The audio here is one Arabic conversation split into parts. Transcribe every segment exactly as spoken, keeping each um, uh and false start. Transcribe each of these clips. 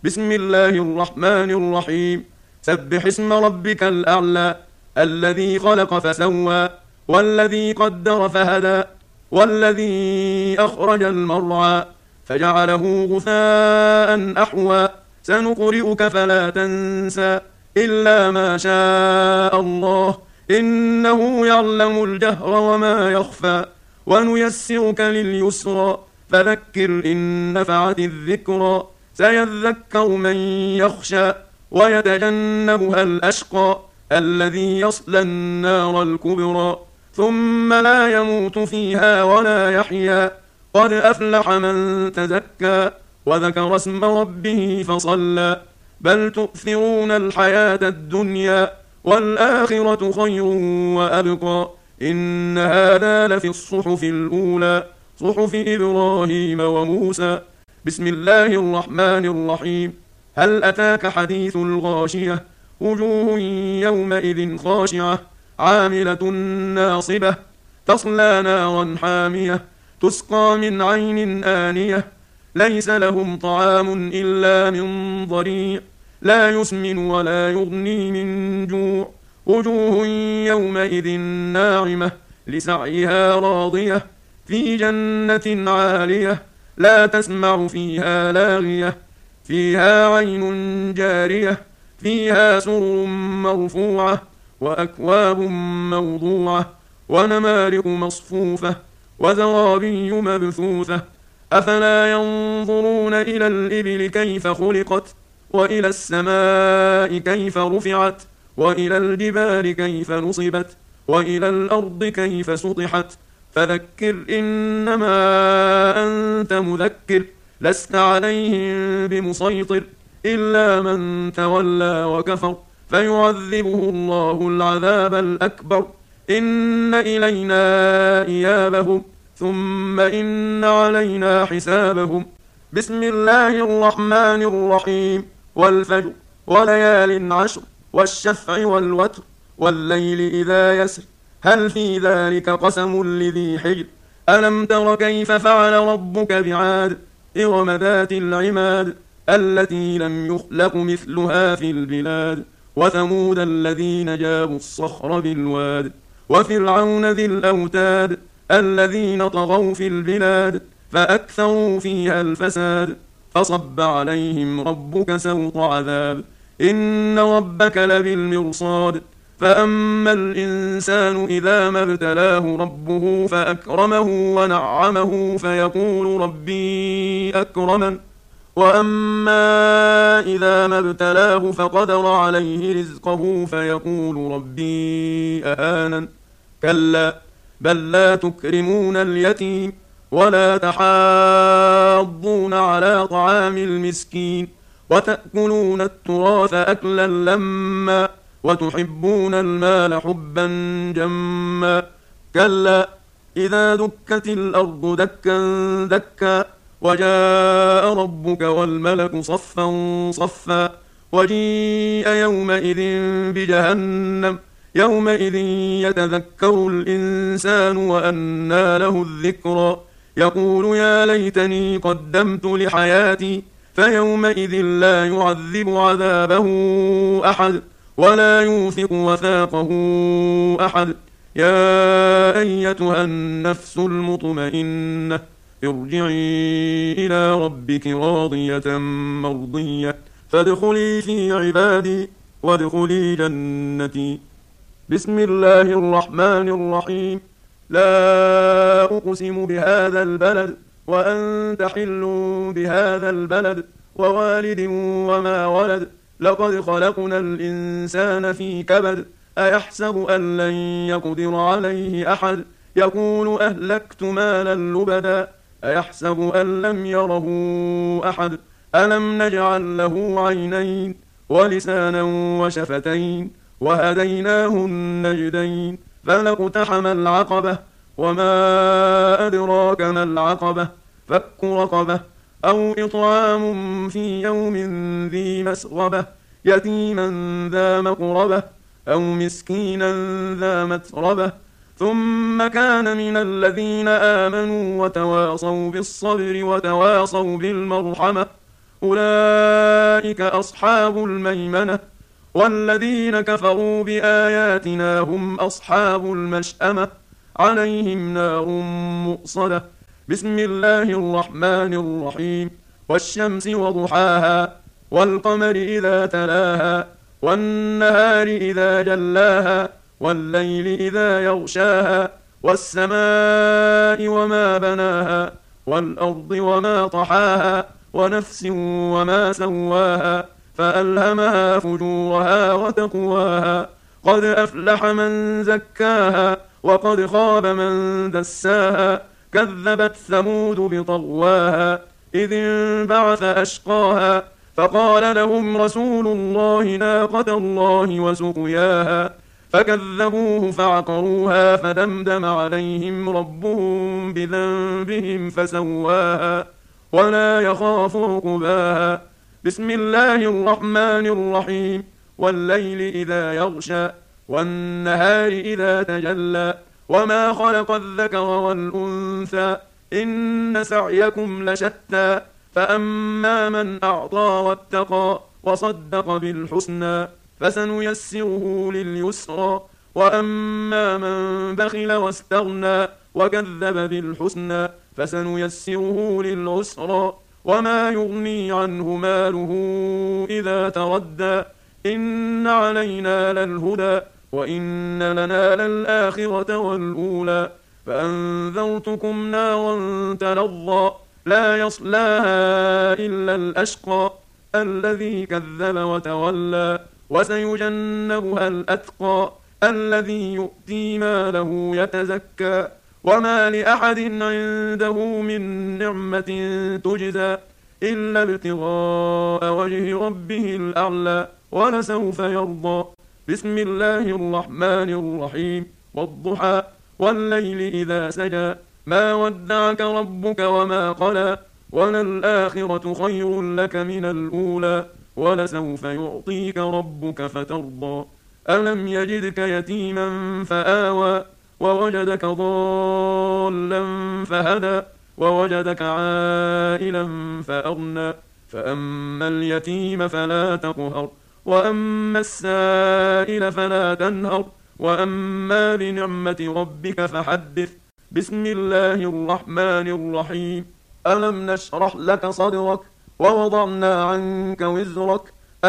بسم الله الرحمن الرحيم. سبح اسم ربك الأعلى الذي خلق فسوى والذي قدر فهدى والذي أخرج المرعى فجعله غثاء أحوى سنقرئك فلا تنسى إلا ما شاء الله إنه يعلم الجهر وما يخفى ونيسرك لليسرى فذكر إن نفعت الذكرى سيذكر من يخشى ويتجنبها الأشقى الذي يصلى النار الكبرى ثم لا يموت فيها ولا يحيا قد أفلح من تزكى وذكر اسم ربه فصلى بل تؤثرون الحياة الدنيا والآخرة خير وأبقى إن هذا لفي الصحف الأولى صحف إبراهيم وموسى. بسم الله الرحمن الرحيم. هل أتاك حديث الغاشية وجوه يومئذ خاشعة عاملة ناصبة تصلى نارا حامية تسقى من عين آنية ليس لهم طعام إلا من ضريع لا يسمن ولا يغني من جوع وجوه يومئذ ناعمة لسعيها راضية في جنة عالية لا تسمع فيها لاغية فيها عين جارية فيها سرر مرفوعة وأكواب موضوعة ونمارق مصفوفة وزرابي مبثوثة أفلا ينظرون إلى الإبل كيف خلقت وإلى السماء كيف رفعت وإلى الجبال كيف نصبت وإلى الأرض كيف سطحت فذكر إنما أنت مذكر لست عليهم بمسيطر إلا من تولى وكفر فيعذبه الله العذاب الأكبر إن إلينا إيابهم ثم إن علينا حسابهم. بسم الله الرحمن الرحيم. والفجر وليال عشر والشفع والوتر والليل إذا يسر هل في ذلك قسم لذي حجر ألم تر كيف فعل ربك بعاد إرم ذات العماد التي لم يخلق مثلها في البلاد وثمود الذين جابوا الصخر بالواد وفرعون ذي الأوتاد الذين طغوا في البلاد فأكثروا فيها الفساد فصب عليهم ربك سوط عذاب إن ربك لبالمرصاد فأما الإنسان إذا ما ابتلاه ربه فأكرمه ونعمه فيقول ربي أكرمن وأما إذا ما ابتلاه فقدر عليه رزقه فيقول ربي أهانن كلا بل لا تكرمون اليتيم ولا تحاضون على طعام المسكين وتأكلون التراث أكلا لما وتحبون المال حبا جما كلا إذا دكت الأرض دكا دكا وجاء ربك والملك صفا صفا وجيء يومئذ بجهنم يومئذ يتذكر الإنسان وأنى له الذكرى يقول يا ليتني قدمت لحياتي فيومئذ لا يعذب عذابه أحد ولا يوثق وثاقه أحد يا أيتها النفس المطمئنة ارجعي إلى ربك راضية مرضية فادخلي في عبادي وادخلي جنتي. بسم الله الرحمن الرحيم. لا أقسم بهذا البلد وأنت حل بهذا البلد ووالد وما ولد لقد خلقنا الإنسان في كبد أيحسب أن لن يقدر عليه أحد يقول أهلكت مالا لبدا أيحسب أن لم يره أحد ألم نجعل له عينين ولسانا وشفتين وهديناه النجدين فلاقتحم العقبة وما أدراك ما العقبة فك رقبة أو إطعام في يوم ذي مسغبة يتيما ذا مقربة أو مسكينا ذا متربة ثم كان من الذين آمنوا وتواصوا بالصبر وتواصوا بالمرحمة أولئك أولئك أصحاب الميمنة والذين كفروا بآياتنا هم أصحاب المشأمة عليهم نار مؤصدة بسم الله الرحمن الرحيم والشمس وضحاها والقمر إذا تلاها والنهار إذا جلاها والليل إذا يغشاها والسماء وما بناها والأرض وما طحاها ونفس وما سواها فألهمها فجورها وتقواها قد أفلح من زكاها وقد خاب من دساها كذبت ثمود بطغواها إذ انبعث أشقاها فقال لهم رسول الله ناقة الله وسقياها فكذبوه فعقروها فدمدم عليهم ربهم بذنبهم فسواها ولا يخاف عقباها بسم الله الرحمن الرحيم والليل إذا يغشى والنهار إذا تجلى وما خلق الذكر والأنثى إن سعيكم لشتى فأما من أعطى واتقى وصدق بالحسنى فسنيسره لليسرى وأما من بخل واستغنى وكذب بالحسنى فسنيسره للعسرى وما يغني عنه ماله إذا تردى إن علينا للهدى وإن لنا للآخرة والأولى فأنذرتكم نارا تلظى لا يصلاها إلا الأشقى الذي كذب وتولى وسيجنبها الأتقى الذي يؤتي ماله يتزكى وما لأحد عنده من نعمة تجزى إلا ابتغاء وجه ربه الأعلى ولسوف يرضى بسم الله الرحمن الرحيم والضحى والليل إذا سجى ما ودعك ربك وما قلى وللآخرة خير لك من الأولى ولسوف يعطيك ربك فترضى ألم يجدك يتيما فآوى ووجدك ضالا فهدى ووجدك عائلا فأغنى فأما اليتيم فلا تقهر وأما السائل فلا تنهر وأما بنعمة ربك فحدث بسم الله الرحمن الرحيم ألم نشرح لك صدرك ووضعنا عنك وزرك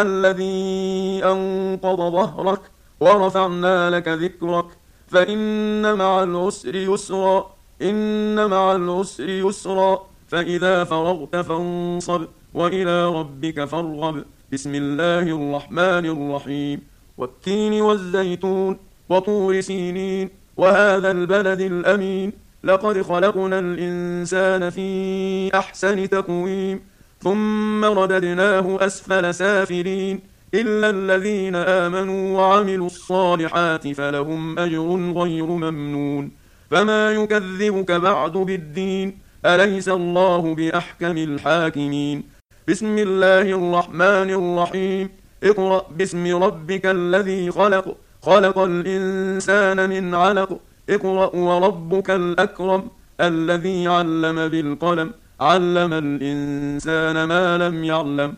الذي أنقض ظهرك ورفعنا لك ذكرك فإن مع العسر يسرا إن مع العسر يسرا فإذا فرغت فانصب وإلى ربك فارغب بسم الله الرحمن الرحيم والتين والزيتون وطور سينين وهذا البلد الأمين لقد خلقنا الإنسان في أحسن تقويم ثم رددناه أسفل سافلين إلا الذين آمنوا وعملوا الصالحات فلهم أجر غير ممنون فما يكذبك بعد بالدين أليس الله بأحكم الحاكمين بسم الله الرحمن الرحيم اقرأ باسم ربك الذي خلق خلق الإنسان من علق اقرأ وربك الأكرم الذي علم بالقلم علم الإنسان ما لم يعلم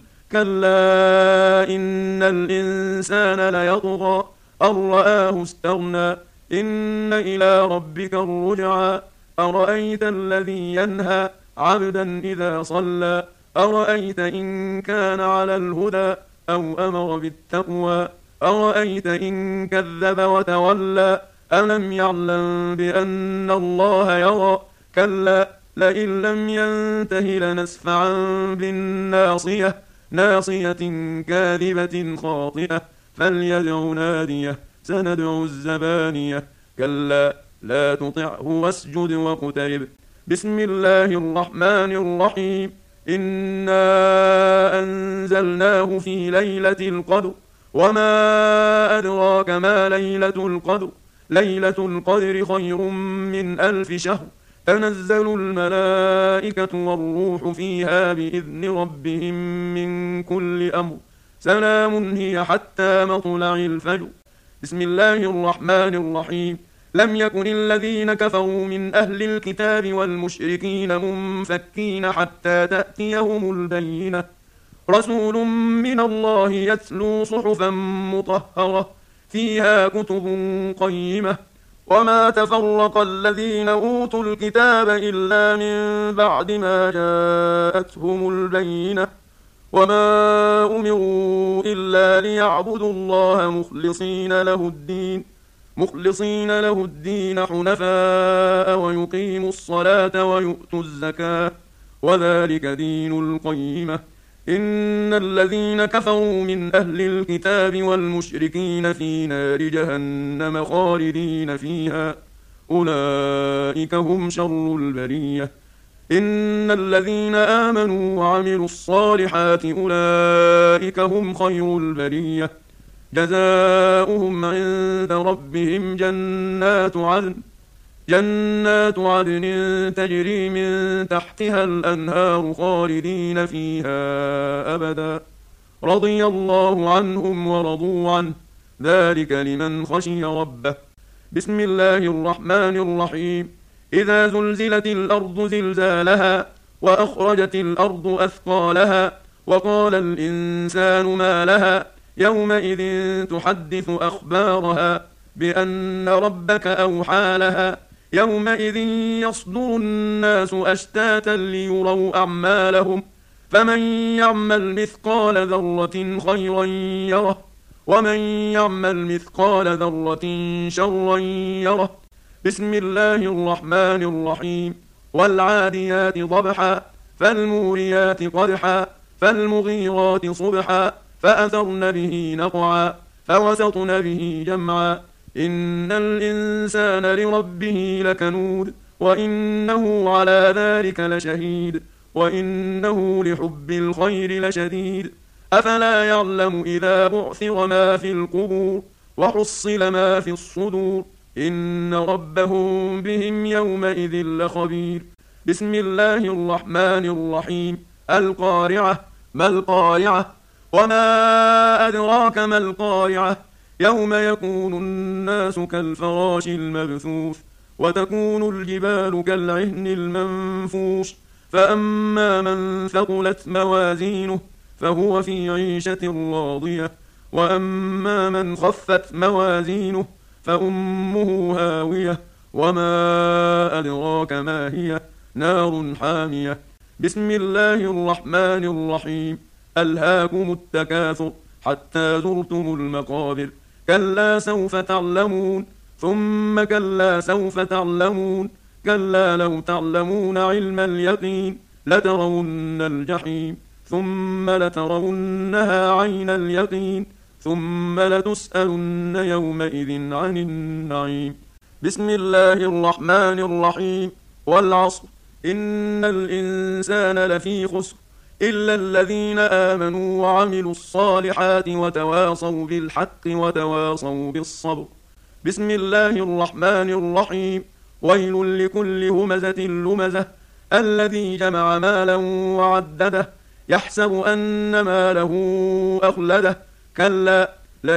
كلا إن الإنسان ليطغى أن رآه استغنى إن إلى ربك الرجعى أرأيت الذي ينهى عبدا إذا صلى أرأيت إن كان على الهدى أو أمر بالتقوى أرأيت إن كذب وتولى ألم يعلم بأن الله يرى كلا لئن لم ينته لنسفعا بالناصية ناصية كاذبة خاطئة فليدع ناديه سندع الزبانية كلا لا تطعه واسجد واقترب بسم الله الرحمن الرحيم إنا أنزلناه في ليلة القدر وما أدراك ما ليلة القدر ليلة القدر خير من ألف شهر تنزل الملائكة والروح فيها بإذن ربهم من كل أمر سلام هي حتى مطلع الفجر بسم الله الرحمن الرحيم لم يكن الذين كفروا من أهل الكتاب والمشركين منفكين حتى تأتيهم البينة رسول من الله يتلو صحفا مطهرة فيها كتب قيمة. وما تفرق الذين أوتوا الكتاب إلا من بعد ما جاءتهم البينة وما أمروا إلا ليعبدوا الله مخلصين له الدين مخلصين له الدين حنفاء ويقيموا الصلاة ويؤتوا الزكاة وذلك دين القيمة. إن الذين كفروا من أهل الكتاب والمشركين في نار جهنم خالدين فيها أولئك هم شر البرية. إن الذين آمنوا وعملوا الصالحات أولئك هم خير البرية. جزاؤهم عند ربهم جنات عدن جنات عدن تجري من تحتها الأنهار خالدين فيها أبدا رضي الله عنهم ورضوا عنه ذلك لمن خشي ربه. بسم الله الرحمن الرحيم. إذا زلزلت الأرض زلزالها وأخرجت الأرض أثقالها وقال الإنسان ما لها يومئذ تحدث أخبارها بأن ربك أوحى لها يومئذ يصدر الناس أشتاتا ليروا أعمالهم فمن يعمل مثقال ذرة خيرا يره ومن يعمل مثقال ذرة شرا يره. بسم الله الرحمن الرحيم. والعاديات ضبحا فالموريات قدحا فالمغيرات صبحا فأثرن به نقعا فوسطن به جمعا إن الإنسان لربه لكنود وإنه على ذلك لشهيد وإنه لحب الخير لشديد. أفلا يعلم إذا بعثر ما في القبور وحصل ما في الصدور إن ربهم بهم يومئذ لخبير. بسم الله الرحمن الرحيم. القارعة ما القارعة وما أدراك ما القارعة يوم يكون الناس كالفراش المبثوث وتكون الجبال كالعهن المنفوش فأما من ثقلت موازينه فهو في عيشة راضية وأما من خفت موازينه فأمه هاوية وما أدراك ما هي نار حامية. بسم الله الرحمن الرحيم. ألهاكم التكاثر حتى زرتم المقابر كلا سوف تعلمون ثم كلا سوف تعلمون كلا لو تعلمون علم اليقين لترون الجحيم ثم لترونها عين اليقين ثم لتسألن يومئذ عن النعيم. بسم الله الرحمن الرحيم. والعصر إن الإنسان لفي خسر إلا الذين آمنوا وعملوا الصالحات وتواصوا بالحق وتواصوا بالصبر. بسم الله الرحمن الرحيم. ويل لكل همزة لمزة الذي جمع مالا وعدده يحسب أن ماله أخلده كلا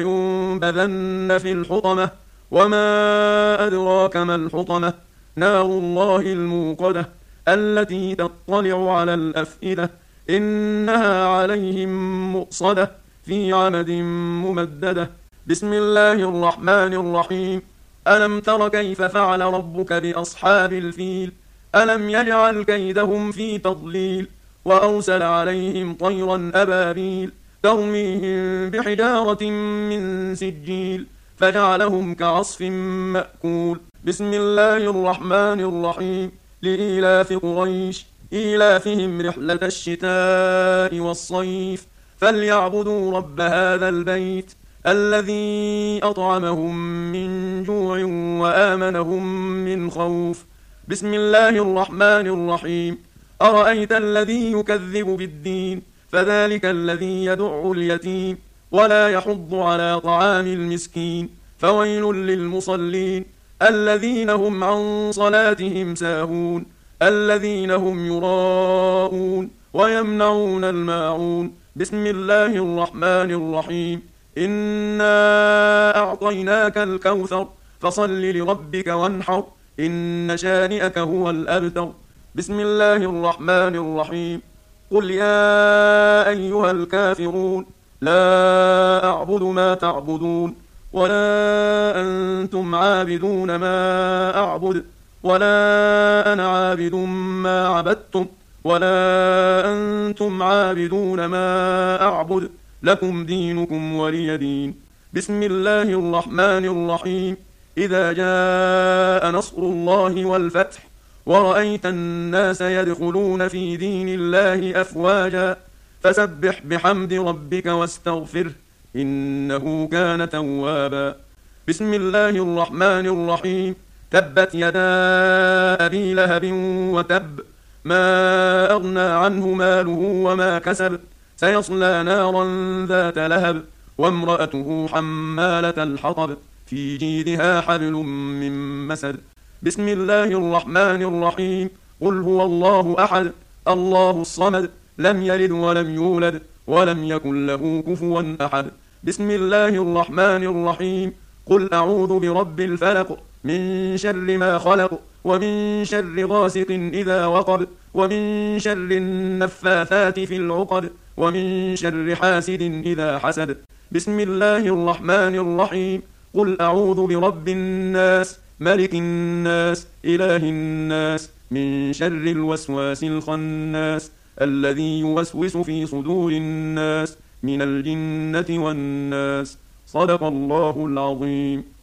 لينبذن في الحطمة وما أدراك ما الحطمة نار الله الموقدة التي تطلع على الأفئدة إنها عليهم مؤصدة في عمد ممددة. بسم الله الرحمن الرحيم. ألم تر كيف فعل ربك بأصحاب الفيل ألم يجعل كيدهم في تضليل وأرسل عليهم طيرا أبابيل ترميهم بحجارة من سجيل فجعلهم كعصف مأكول. بسم الله الرحمن الرحيم. لإيلاف قريش إيلافهم رحلة الشتاء والصيف فليعبدوا رب هذا البيت الذي أطعمهم من جوع وآمنهم من خوف. بسم الله الرحمن الرحيم. أرأيت الذي يكذب بالدين فذلك الذي يدع اليتيم ولا يحض على طعام المسكين فويل للمصلين الذين هم عن صلاتهم ساهون الذين هم يراءون ويمنعون الماعون. بسم الله الرحمن الرحيم. إنا أعطيناك الكوثر فصل لربك وانحر إن شانئك هو الأبتر. بسم الله الرحمن الرحيم. قل يا أيها الكافرون لا أعبد ما تعبدون ولا أنتم عابدون ما أعبد ولا أنا عابد ما عبدتم ولا أنتم عابدون ما أعبد لكم دينكم ولي دين. بسم الله الرحمن الرحيم. إذا جاء نصر الله والفتح ورأيت الناس يدخلون في دين الله أفواجا فسبح بحمد ربك واستغفره إنه كان توابا. بسم الله الرحمن الرحيم. تبت يدا أبي لهب وتب ما أغنى عنه ماله وما كسب سيصلى نارا ذات لهب وامرأته حمالة الحطب في جيدها حبل من مسد. بسم الله الرحمن الرحيم. قل هو الله أحد الله الصمد لم يلد ولم يولد ولم يكن له كفوا أحد. بسم الله الرحمن الرحيم. قل أعوذ برب الفلق من شر ما خلق ومن شر غاسق إذا وقب ومن شر النفاثات في العقد ومن شر حاسد إذا حسد. بسم الله الرحمن الرحيم. قل أعوذ برب الناس ملك الناس إله الناس من شر الوسواس الخناس الذي يوسوس في صدور الناس من الجنة والناس. صدق الله العظيم.